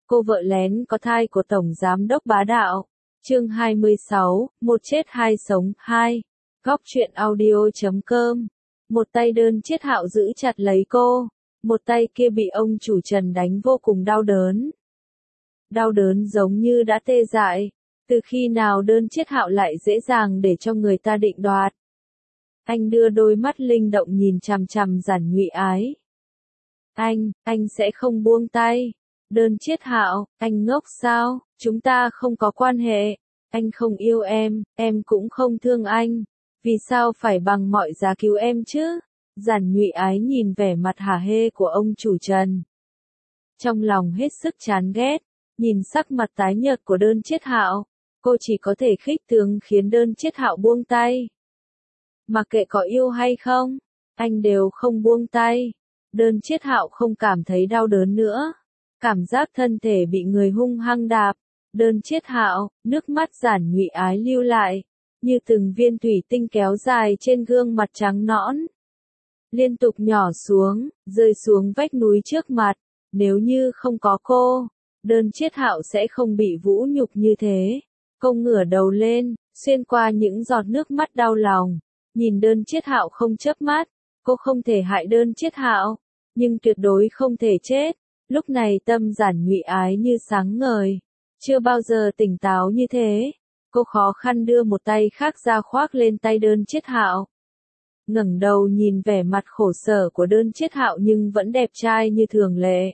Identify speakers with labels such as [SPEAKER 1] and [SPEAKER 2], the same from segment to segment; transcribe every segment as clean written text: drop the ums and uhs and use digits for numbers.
[SPEAKER 1] Cô vợ lén có thai của Tổng Giám đốc bá đạo. Chương 26, một chết hai sống, 2. Góc truyện audio.com. Một tay đơn Chiết Hạo giữ chặt lấy cô, một tay kia bị ông chủ Trần đánh vô cùng đau đớn. Đau đớn giống như đã tê dại, từ khi nào đơn Chiết Hạo lại dễ dàng để cho người ta định đoạt. Anh đưa đôi mắt linh động nhìn chằm chằm Giản Nhụy Ái. Anh sẽ không buông tay. Đơn Chiết Hạo, anh ngốc sao, chúng ta không có quan hệ, anh không yêu em cũng không thương anh, vì sao phải bằng mọi giá cứu em chứ? Giản Nhụy Ái nhìn vẻ mặt hả hê của ông chủ Trần. Trong lòng hết sức chán ghét, nhìn sắc mặt tái nhợt của đơn Chiết Hạo, cô chỉ có thể khích tướng khiến đơn Chiết Hạo buông tay. Mặc kệ có yêu hay không, anh đều không buông tay. Đơn Chiết Hạo không cảm thấy đau đớn nữa. Cảm giác thân thể bị người hung hăng đạp, đơn Chiết Hạo, nước mắt Giản Nhụy Ái lưu lại, như từng viên thủy tinh kéo dài trên gương mặt trắng nõn. Liên tục nhỏ xuống, rơi xuống vách núi trước mặt, nếu như không có cô, đơn Chiết Hạo sẽ không bị vũ nhục như thế. Cô ngửa đầu lên, xuyên qua những giọt nước mắt đau lòng, nhìn đơn Chiết Hạo không chớp mắt, cô không thể hại đơn Chiết Hạo, nhưng tuyệt đối không thể chết. Lúc này tâm Giản Nhụy Ái như sáng ngời, chưa bao giờ tỉnh táo như thế. Cô khó khăn đưa một tay khác ra khoác lên tay đơn Chiết Hạo. Ngẩng đầu nhìn vẻ mặt khổ sở của đơn Chiết Hạo nhưng vẫn đẹp trai như thường lệ.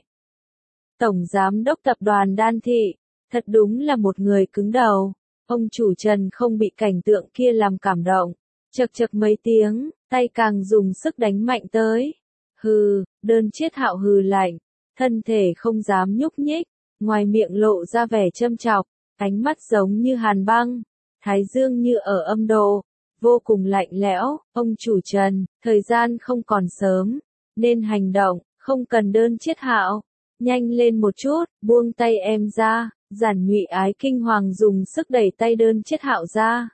[SPEAKER 1] Tổng Giám đốc tập đoàn Đan Thị, thật đúng là một người cứng đầu. Ông chủ Trần không bị cảnh tượng kia làm cảm động, chậc chậc mấy tiếng, tay càng dùng sức đánh mạnh tới. Hừ, đơn Chiết Hạo hừ lạnh. Thân thể không dám nhúc nhích, ngoài miệng lộ ra vẻ châm chọc, ánh mắt giống như hàn băng, thái dương như ở âm độ, vô cùng lạnh lẽo. Ông chủ Trần, thời gian không còn sớm, nên hành động, không cần đơn Chiết Hạo, nhanh lên một chút, buông tay em ra. Giản Nhụy Ái kinh hoàng dùng sức đẩy tay đơn Chiết Hạo ra,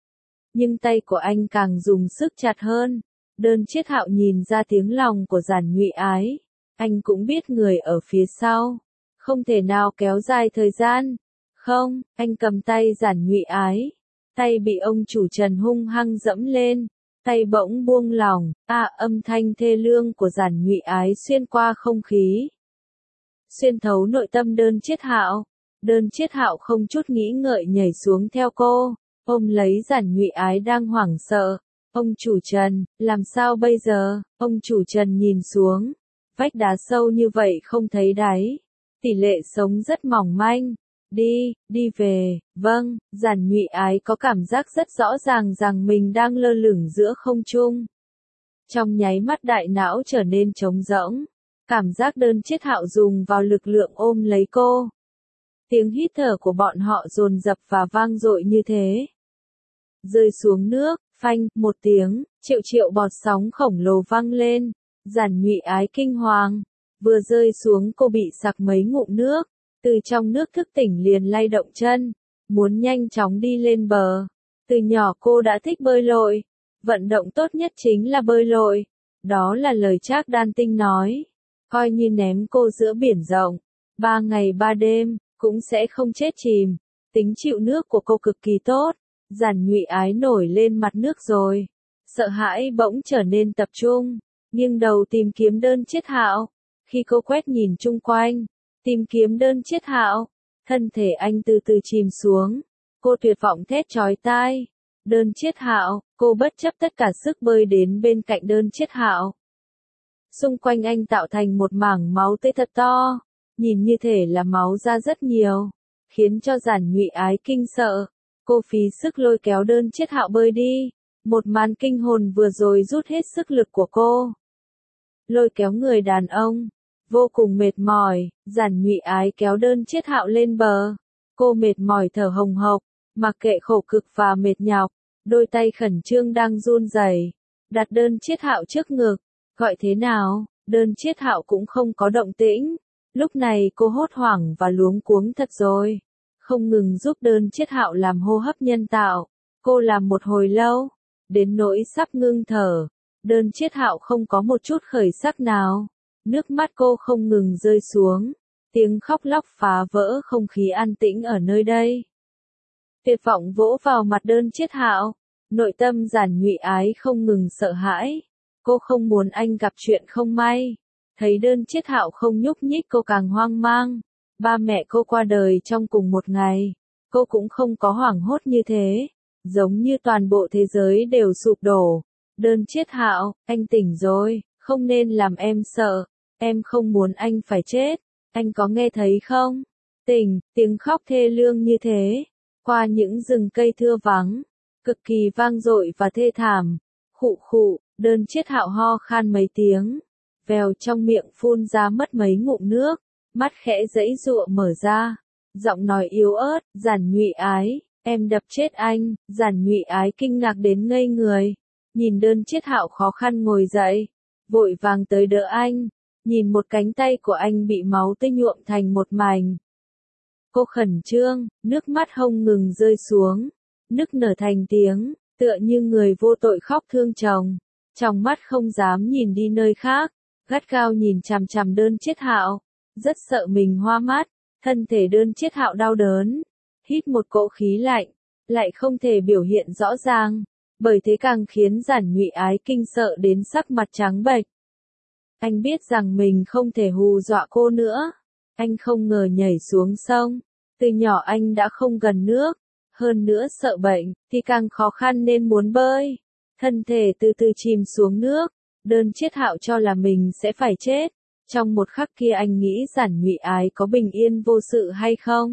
[SPEAKER 1] nhưng tay của anh càng dùng sức chặt hơn. Đơn Chiết Hạo nhìn ra tiếng lòng của Giản Nhụy Ái. Anh cũng biết người ở phía sau, không thể nào kéo dài thời gian. Không, anh cầm tay Giản Nhụy Ái. Tay bị ông chủ Trần hung hăng dẫm lên, tay bỗng buông lỏng, âm thanh thê lương của Giản Nhụy Ái xuyên qua không khí, xuyên thấu nội tâm đơn Chiết Hạo. Đơn Chiết Hạo không chút nghĩ ngợi nhảy xuống theo cô, ôm lấy Giản Nhụy Ái đang hoảng sợ. Ông chủ Trần, làm sao bây giờ? Ông chủ Trần nhìn xuống. Vách đá sâu như vậy không thấy đáy, tỷ lệ sống rất mỏng manh. Đi về. Vâng. Giản Nhụy Ái có cảm giác rất rõ ràng rằng mình đang lơ lửng giữa không trung. Trong nháy mắt đại não trở nên trống rỗng, cảm giác đơn Chiết Hạo dùng vào lực lượng ôm lấy cô. Tiếng hít thở của bọn họ dồn dập và vang dội như thế. Rơi xuống nước, phanh, một tiếng, triệu bọt sóng khổng lồ vang lên. Giản Nhụy Ái kinh hoàng, vừa rơi xuống cô bị sặc mấy ngụm nước, từ trong nước thức tỉnh liền lay động chân, muốn nhanh chóng đi lên bờ. Từ nhỏ cô đã thích bơi lội, vận động tốt nhất chính là bơi lội, đó là lời Trác Đan Tinh nói, coi như ném cô giữa biển rộng, 3 ngày 3 đêm, cũng sẽ không chết chìm. Tính chịu nước của cô cực kỳ tốt. Giản Nhụy Ái nổi lên mặt nước rồi, sợ hãi bỗng trở nên tập trung. Nghiêng đầu tìm kiếm đơn Chiết Hạo. Khi cô quét nhìn chung quanh, tìm kiếm đơn Chiết Hạo, thân thể anh từ từ chìm xuống. Cô tuyệt vọng thét chói tai. Đơn Chiết Hạo, cô bất chấp tất cả sức bơi đến bên cạnh đơn Chiết Hạo. Xung quanh anh tạo thành một mảng máu tươi thật to, nhìn như thể là máu ra rất nhiều, khiến cho Giản Nhụy Ái kinh sợ. Cô phí sức lôi kéo đơn Chiết Hạo bơi đi. Một màn kinh hồn vừa rồi rút hết sức lực của cô. Lôi kéo người đàn ông, vô cùng mệt mỏi. Giản Nhụy Ái kéo đơn Chiết Hạo lên bờ. Cô mệt mỏi thở hồng hộc, mặc kệ khổ cực và mệt nhọc, đôi tay khẩn trương đang run rẩy, đặt đơn Chiết Hạo trước ngực, gọi thế nào, đơn Chiết Hạo cũng không có động tĩnh. Lúc này cô hốt hoảng và luống cuống thật rồi, không ngừng giúp đơn Chiết Hạo làm hô hấp nhân tạo. Cô làm một hồi lâu, đến nỗi sắp ngưng thở. Đơn Chiết Hạo không có một chút khởi sắc nào, nước mắt cô không ngừng rơi xuống. Tiếng khóc lóc phá vỡ không khí an tĩnh ở nơi đây. Tuyệt vọng vỗ vào mặt đơn chiết hạo. Nội tâm Giản Nhụy Ái không ngừng sợ hãi. Cô không muốn anh gặp chuyện không may. Thấy đơn chiết hạo không nhúc nhích cô càng hoang mang. Ba mẹ cô qua đời trong cùng một ngày. Cô cũng không có hoảng hốt như thế. Giống như toàn bộ thế giới đều sụp đổ. Đơn chiết hạo, anh tỉnh rồi, không nên làm em sợ. Em không muốn anh phải chết. Anh có nghe thấy không? Tỉnh, tiếng khóc thê lương như thế. Qua những rừng cây thưa vắng. Cực kỳ vang dội và thê thảm. Khụ khụ, đơn chiết hạo ho khan mấy tiếng. Vèo trong miệng phun ra mất mấy ngụm nước. Mắt khẽ giãy giụa mở ra. Giọng nói yếu ớt, Giản Nhụy Ái, em đập chết anh. Giản Nhụy Ái kinh ngạc đến ngây người. Nhìn đơn chiết hạo khó khăn ngồi dậy. Vội vàng tới đỡ anh. Nhìn một cánh tay của anh bị máu tươi nhuộm thành một mảnh. Cô khẩn trương, nước mắt không ngừng rơi xuống. Nức nở thành tiếng, tựa như người vô tội khóc thương chồng. Trong mắt không dám nhìn đi nơi khác. Gắt gao nhìn chằm chằm đơn chiết hạo. Rất sợ mình hoa mắt. Thân thể đơn chiết hạo đau đớn. Hít một cỗ khí lạnh. Lại không thể biểu hiện rõ ràng. Bởi thế càng khiến Giản Nhụy Ái kinh sợ đến sắc mặt trắng bệch. Anh biết rằng mình không thể hù dọa cô nữa. Anh không ngờ nhảy xuống sông. Từ nhỏ anh đã không gần nước. Hơn nữa sợ bệnh, thì càng khó khăn nên muốn bơi. Thân thể từ từ chìm xuống nước. Đơn chiết hạo cho là mình sẽ phải chết. Trong một khắc kia anh nghĩ Giản Nhụy Ái có bình yên vô sự hay không?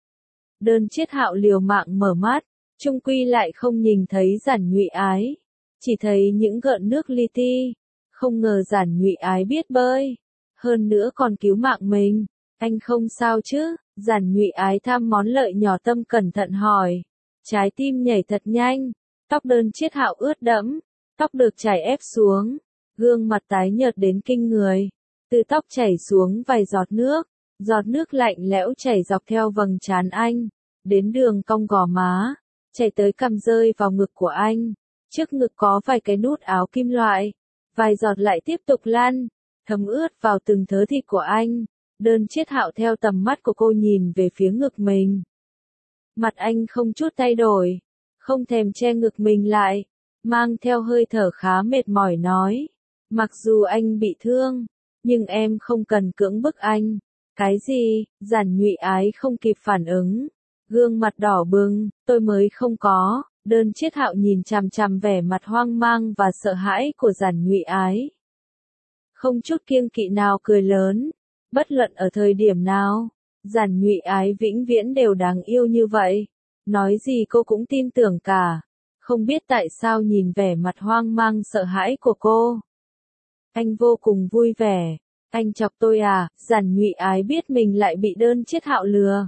[SPEAKER 1] Đơn chiết hạo liều mạng mở mắt. Chung quy lại không nhìn thấy Giản Nhụy Ái. Chỉ thấy những gợn nước li ti. Không ngờ Giản Nhụy Ái biết bơi. Hơn nữa còn cứu mạng mình. Anh không sao chứ? Giản Nhụy Ái tham món lợi nhỏ tâm cẩn thận hỏi. Trái tim nhảy thật nhanh. Tóc đơn chiết hạo ướt đẫm. Tóc được chải ép xuống. Gương mặt tái nhợt đến kinh người. Từ tóc chảy xuống vài giọt nước. Giọt nước lạnh lẽo chảy dọc theo vầng trán anh. Đến đường cong gò má. Chảy tới cằm rơi vào ngực của anh. Trước ngực có vài cái nút áo kim loại. Vài giọt lại tiếp tục lăn. Thấm ướt vào từng thớ thịt của anh. Đơn chiết hạo theo tầm mắt của cô nhìn về phía ngực mình. Mặt anh không chút thay đổi. Không thèm che ngực mình lại. Mang theo hơi thở khá mệt mỏi nói. Mặc dù anh bị thương. Nhưng em không cần cưỡng bức anh. Cái gì? Giản Nhụy Ái không kịp phản ứng. Gương mặt đỏ bừng, tôi mới không có. Đơn chiết hạo nhìn chằm chằm vẻ mặt hoang mang và sợ hãi của Giản Nhụy Ái. Không chút kiêng kỵ nào cười lớn. Bất luận ở thời điểm nào, Giản Nhụy Ái vĩnh viễn đều đáng yêu như vậy. Nói gì cô cũng tin tưởng cả. Không biết tại sao nhìn vẻ mặt hoang mang sợ hãi của cô. Anh vô cùng vui vẻ. Anh chọc tôi à? Giản Nhụy Ái biết mình lại bị đơn chiết hạo lừa.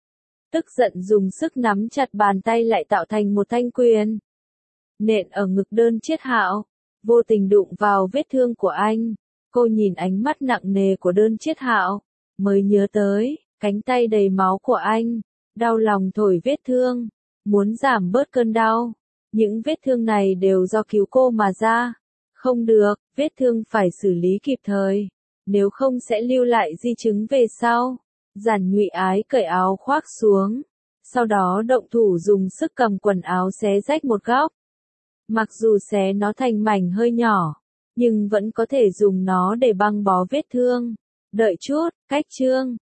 [SPEAKER 1] Tức giận dùng sức nắm chặt bàn tay lại tạo thành một thanh quyền. Nện ở ngực đơn chiết hạo. Vô tình đụng vào vết thương của anh. Cô nhìn ánh mắt nặng nề của đơn chiết hạo. Mới nhớ tới, cánh tay đầy máu của anh. Đau lòng thổi vết thương. Muốn giảm bớt cơn đau. Những vết thương này đều do cứu cô mà ra. Không được, vết thương phải xử lý kịp thời. Nếu không sẽ lưu lại di chứng về sau. Giản Nhụy Ái cởi áo khoác xuống. Sau đó động thủ dùng sức cầm quần áo xé rách một góc. Mặc dù xé nó thành mảnh hơi nhỏ. Nhưng vẫn có thể dùng nó để băng bó vết thương. Đợi chút, cách chương.